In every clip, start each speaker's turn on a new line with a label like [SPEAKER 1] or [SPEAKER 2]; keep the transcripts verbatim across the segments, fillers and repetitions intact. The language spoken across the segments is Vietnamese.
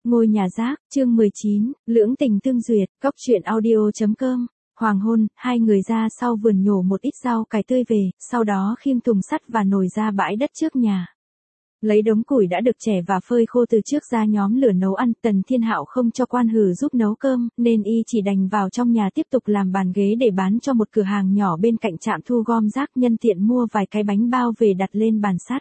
[SPEAKER 1] Ngôi nhà rác, chương mười chín, lưỡng tình tương duyệt, góc truyện audio.com. Hoàng hôn, hai người ra sau vườn nhổ một ít rau cải tươi về, sau đó khiêng thùng sắt và nồi ra bãi đất trước nhà. Lấy đống củi đã được chẻ và phơi khô từ trước ra nhóm lửa nấu ăn. Tần Thiên Hạo không cho Quan Hử giúp nấu cơm, nên y chỉ đành vào trong nhà tiếp tục làm bàn ghế để bán cho một cửa hàng nhỏ bên cạnh trạm thu gom rác, nhân tiện mua vài cái bánh bao về đặt lên bàn sắt.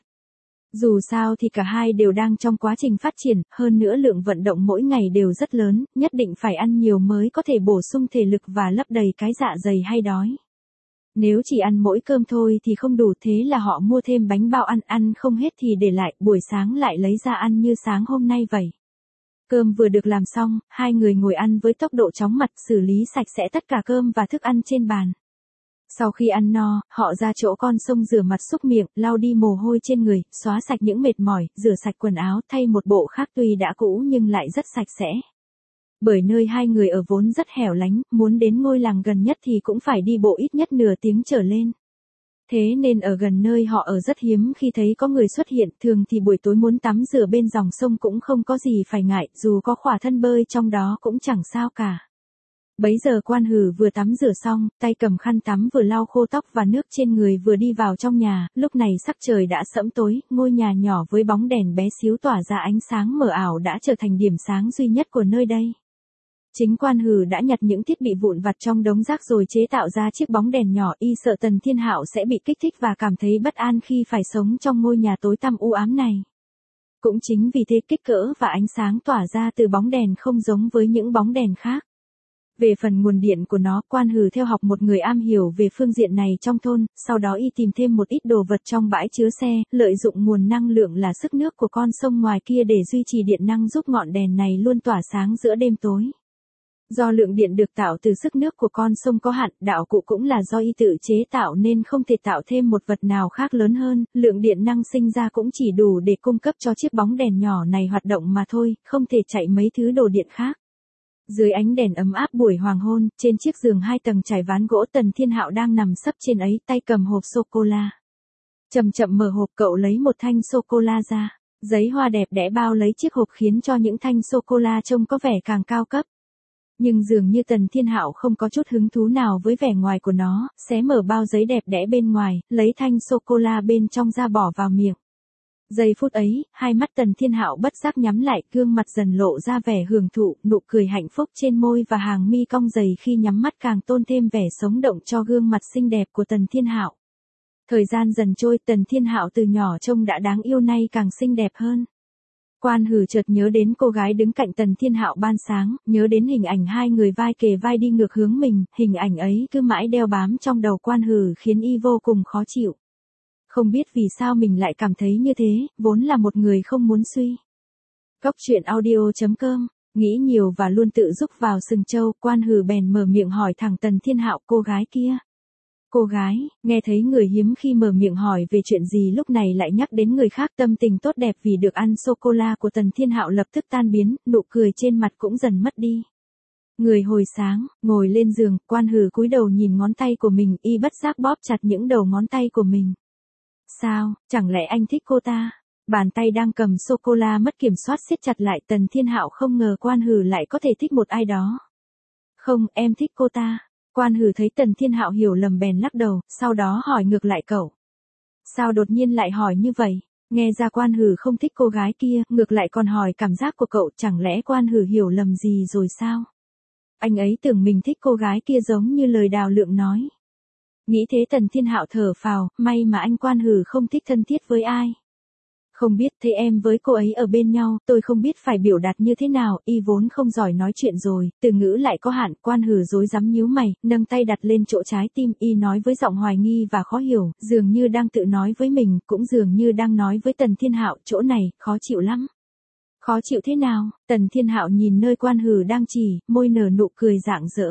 [SPEAKER 1] Dù sao thì cả hai đều đang trong quá trình phát triển, hơn nữa lượng vận động mỗi ngày đều rất lớn, nhất định phải ăn nhiều mới có thể bổ sung thể lực và lấp đầy cái dạ dày hay đói. Nếu chỉ ăn mỗi cơm thôi thì không đủ, thế là họ mua thêm bánh bao ăn, ăn không hết thì để lại, buổi sáng lại lấy ra ăn như sáng hôm nay vậy. Cơm vừa được làm xong, hai người ngồi ăn với tốc độ chóng mặt, xử lý sạch sẽ tất cả cơm và thức ăn trên bàn. Sau khi ăn no, họ ra chỗ con sông rửa mặt súc miệng, lau đi mồ hôi trên người, xóa sạch những mệt mỏi, rửa sạch quần áo, thay một bộ khác tuy đã cũ nhưng lại rất sạch sẽ. Bởi nơi hai người ở vốn rất hẻo lánh, muốn đến ngôi làng gần nhất thì cũng phải đi bộ ít nhất nửa tiếng trở lên. Thế nên ở gần nơi họ ở rất hiếm khi thấy có người xuất hiện, thường thì buổi tối muốn tắm rửa bên dòng sông cũng không có gì phải ngại, dù có khỏa thân bơi trong đó cũng chẳng sao cả. Bấy giờ Quan Hử vừa tắm rửa xong, tay cầm khăn tắm vừa lau khô tóc và nước trên người vừa đi vào trong nhà, lúc này sắc trời đã sẫm tối, ngôi nhà nhỏ với bóng đèn bé xíu tỏa ra ánh sáng mờ ảo đã trở thành điểm sáng duy nhất của nơi đây. Chính Quan Hử đã nhặt những thiết bị vụn vặt trong đống rác rồi chế tạo ra chiếc bóng đèn nhỏ, y sợ Tần Thiên Hạo sẽ bị kích thích và cảm thấy bất an khi phải sống trong ngôi nhà tối tăm u ám này. Cũng chính vì thế kích cỡ và ánh sáng tỏa ra từ bóng đèn không giống với những bóng đèn khác. Về phần nguồn điện của nó, Quan Hử theo học một người am hiểu về phương diện này trong thôn, sau đó y tìm thêm một ít đồ vật trong bãi chứa xe, lợi dụng nguồn năng lượng là sức nước của con sông ngoài kia để duy trì điện năng giúp ngọn đèn này luôn tỏa sáng giữa đêm tối. Do lượng điện được tạo từ sức nước của con sông có hạn, đạo cụ cũng là do y tự chế tạo nên không thể tạo thêm một vật nào khác lớn hơn, lượng điện năng sinh ra cũng chỉ đủ để cung cấp cho chiếc bóng đèn nhỏ này hoạt động mà thôi, không thể chạy mấy thứ đồ điện khác. Dưới ánh đèn ấm áp buổi hoàng hôn, trên chiếc giường hai tầng trải ván gỗ, Tần Thiên Hạo đang nằm sấp trên ấy, tay cầm hộp sô-cô-la. Chậm chậm mở hộp, cậu lấy một thanh sô-cô-la ra. Giấy hoa đẹp đẽ bao lấy chiếc hộp khiến cho những thanh sô-cô-la trông có vẻ càng cao cấp. Nhưng dường như Tần Thiên Hạo không có chút hứng thú nào với vẻ ngoài của nó, xé mở bao giấy đẹp đẽ bên ngoài, lấy thanh sô-cô-la bên trong ra bỏ vào miệng. Giây phút ấy, hai mắt Tần Thiên Hạo bất giác nhắm lại, gương mặt dần lộ ra vẻ hưởng thụ, nụ cười hạnh phúc trên môi và hàng mi cong dày khi nhắm mắt càng tôn thêm vẻ sống động cho gương mặt xinh đẹp của Tần Thiên Hạo. Thời gian dần trôi, Tần Thiên Hạo từ nhỏ trông đã đáng yêu nay càng xinh đẹp hơn. Quan Hử chợt nhớ đến cô gái đứng cạnh Tần Thiên Hạo ban sáng, nhớ đến hình ảnh hai người vai kề vai đi ngược hướng mình, hình ảnh ấy cứ mãi đeo bám trong đầu Quan Hử khiến y vô cùng khó chịu. Không biết vì sao mình lại cảm thấy như thế, vốn là một người không muốn suy. Góc truyện audio.com, nghĩ nhiều và luôn tự rúc vào sừng trâu, Quan Hử bèn mở miệng hỏi thẳng Tần Thiên Hạo, cô gái kia. Cô gái, nghe thấy người hiếm khi mở miệng hỏi về chuyện gì lúc này lại nhắc đến người khác, tâm tình tốt đẹp vì được ăn sô-cô-la của Tần Thiên Hạo lập tức tan biến, nụ cười trên mặt cũng dần mất đi. Người hồi sáng, ngồi lên giường, Quan Hử cúi đầu nhìn ngón tay của mình, y bất giác bóp chặt những đầu ngón tay của mình. Sao, chẳng lẽ anh thích cô ta? Bàn tay đang cầm sô-cô-la mất kiểm soát siết chặt lại, Tần Thiên Hạo không ngờ Quan Hử lại có thể thích một ai đó. Không, em thích cô ta. Quan Hử thấy Tần Thiên Hạo hiểu lầm bèn lắc đầu, sau đó hỏi ngược lại cậu. Sao đột nhiên lại hỏi như vậy? Nghe ra Quan Hử không thích cô gái kia, ngược lại còn hỏi cảm giác của cậu, chẳng lẽ Quan Hử hiểu lầm gì rồi sao? Anh ấy tưởng mình thích cô gái kia giống như lời Đào Lượng nói. Nghĩ thế Tần Thiên Hạo thở phào, may mà anh Quan Hử không thích thân thiết với ai. Không biết, thế em với cô ấy ở bên nhau, tôi không biết phải biểu đạt như thế nào, y vốn không giỏi nói chuyện rồi, từ ngữ lại có hạn. Quan Hử rối rắm nhíu mày, nâng tay đặt lên chỗ trái tim, y nói với giọng hoài nghi và khó hiểu, dường như đang tự nói với mình, cũng dường như đang nói với Tần Thiên Hạo, chỗ này, khó chịu lắm. Khó chịu thế nào? Tần Thiên Hạo nhìn nơi Quan Hử đang chỉ, môi nở nụ cười rạng rỡ.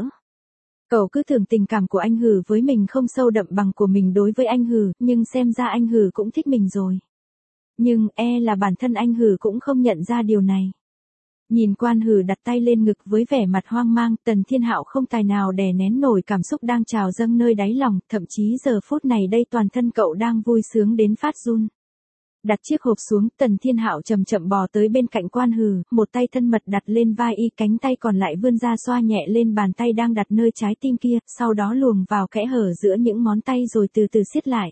[SPEAKER 1] Cậu cứ tưởng tình cảm của anh Hử với mình không sâu đậm bằng của mình đối với anh Hử, nhưng xem ra anh Hử cũng thích mình rồi. Nhưng e là bản thân anh Hử cũng không nhận ra điều này. Nhìn Quan Hử đặt tay lên ngực với vẻ mặt hoang mang, Tần Thiên Hạo không tài nào đè nén nổi cảm xúc đang trào dâng nơi đáy lòng, thậm chí giờ phút này đây toàn thân cậu đang vui sướng đến phát run. Đặt chiếc hộp xuống, Tần Thiên Hạo chậm chậm bò tới bên cạnh Quan Hừ, một tay thân mật đặt lên vai y, cánh tay còn lại vươn ra xoa nhẹ lên bàn tay đang đặt nơi trái tim kia, sau đó luồn vào kẽ hở giữa những ngón tay rồi từ từ siết lại.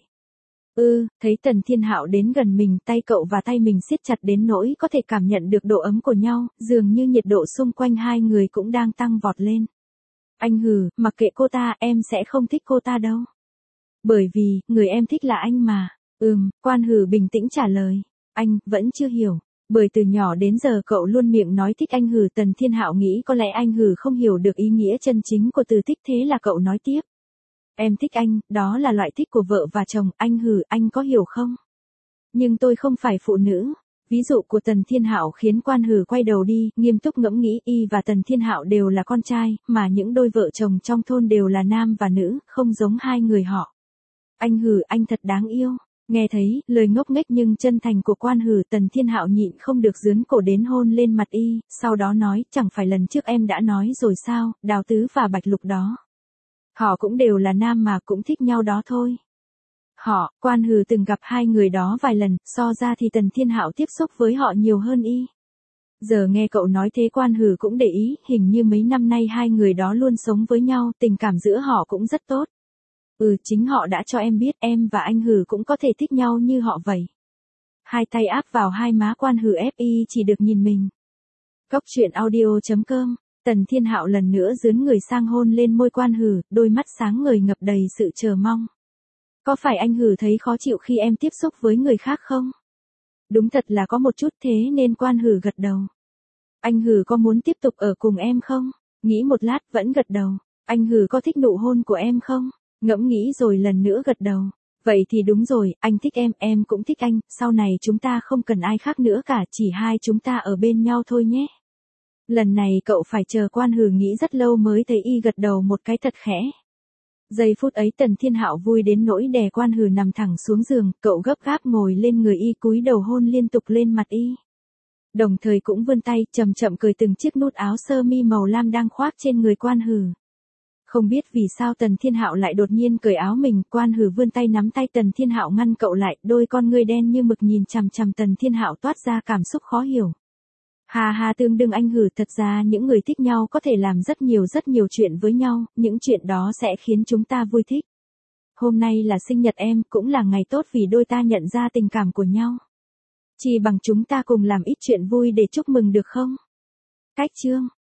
[SPEAKER 1] Ừ, thấy Tần Thiên Hạo đến gần mình, tay cậu và tay mình siết chặt đến nỗi có thể cảm nhận được độ ấm của nhau, dường như nhiệt độ xung quanh hai người cũng đang tăng vọt lên. Anh hừ, mặc kệ cô ta, em sẽ không thích cô ta đâu. Bởi vì, người em thích là anh mà. Ừm, Quan Hừ bình tĩnh trả lời. Anh, vẫn chưa hiểu. Bởi từ nhỏ đến giờ cậu luôn miệng nói thích anh Hừ. Tần Thiên Hạo nghĩ có lẽ anh Hừ không hiểu được ý nghĩa chân chính của từ thích, thế là cậu nói tiếp. Em thích anh, đó là loại thích của vợ và chồng, anh Hừ, anh có hiểu không? Nhưng tôi không phải phụ nữ. Ví dụ của Tần Thiên Hạo khiến Quan Hừ quay đầu đi, nghiêm túc ngẫm nghĩ, y và Tần Thiên Hạo đều là con trai, mà những đôi vợ chồng trong thôn đều là nam và nữ, không giống hai người họ. Anh Hừ, anh thật đáng yêu. Nghe thấy lời ngốc nghếch nhưng chân thành của Quan Hừ, Tần Thiên Hạo nhịn không được dướn cổ đến hôn lên mặt y, sau đó nói, chẳng phải lần trước em đã nói rồi sao, Đào Tứ và Bạch Lục đó. Họ cũng đều là nam mà, cũng thích nhau đó thôi. Họ, Quan Hừ từng gặp hai người đó vài lần, so ra thì Tần Thiên Hạo tiếp xúc với họ nhiều hơn y. Giờ nghe cậu nói thế Quan Hừ cũng để ý, hình như mấy năm nay hai người đó luôn sống với nhau, tình cảm giữa họ cũng rất tốt. Ừ, chính họ đã cho em biết em và anh Hừ cũng có thể thích nhau như họ vậy. Hai tay áp vào hai má Quan Hừ ép y chỉ được nhìn mình. Cốc truyện audio chấm com. Tần Thiên Hạo lần nữa dướn người sang hôn lên môi Quan Hừ, đôi mắt sáng ngời ngập đầy sự chờ mong. Có phải anh Hừ thấy khó chịu khi em tiếp xúc với người khác không? Đúng thật là có một chút, thế nên Quan Hừ gật đầu. Anh Hừ có muốn tiếp tục ở cùng em không? Nghĩ một lát vẫn gật đầu. Anh Hừ có thích nụ hôn của em không? Ngẫm nghĩ rồi lần nữa gật đầu. Vậy thì đúng rồi, anh thích em, em cũng thích anh, sau này chúng ta không cần ai khác nữa cả, chỉ hai chúng ta ở bên nhau thôi nhé. Lần này cậu phải chờ Quan Hừ nghĩ rất lâu mới thấy y gật đầu một cái thật khẽ. Giây phút ấy Tần Thiên Hạo vui đến nỗi đè Quan Hừ nằm thẳng xuống giường, cậu gấp gáp ngồi lên người y, cúi đầu hôn liên tục lên mặt y. Đồng thời cũng vươn tay, chậm chậm cởi từng chiếc nút áo sơ mi màu lam đang khoác trên người Quan Hừ. Không biết vì sao Tần Thiên Hạo lại đột nhiên cởi áo mình, Quan Hừ vươn tay nắm tay Tần Thiên Hạo ngăn cậu lại, đôi con ngươi đen như mực nhìn chằm chằm Tần Thiên Hạo toát ra cảm xúc khó hiểu. Hà hà tương đương anh Hừ, thật ra những người thích nhau có thể làm rất nhiều rất nhiều chuyện với nhau, những chuyện đó sẽ khiến chúng ta vui thích. Hôm nay là sinh nhật em, cũng là ngày tốt vì đôi ta nhận ra tình cảm của nhau. Chỉ bằng chúng ta cùng làm ít chuyện vui để chúc mừng được không? Cách chương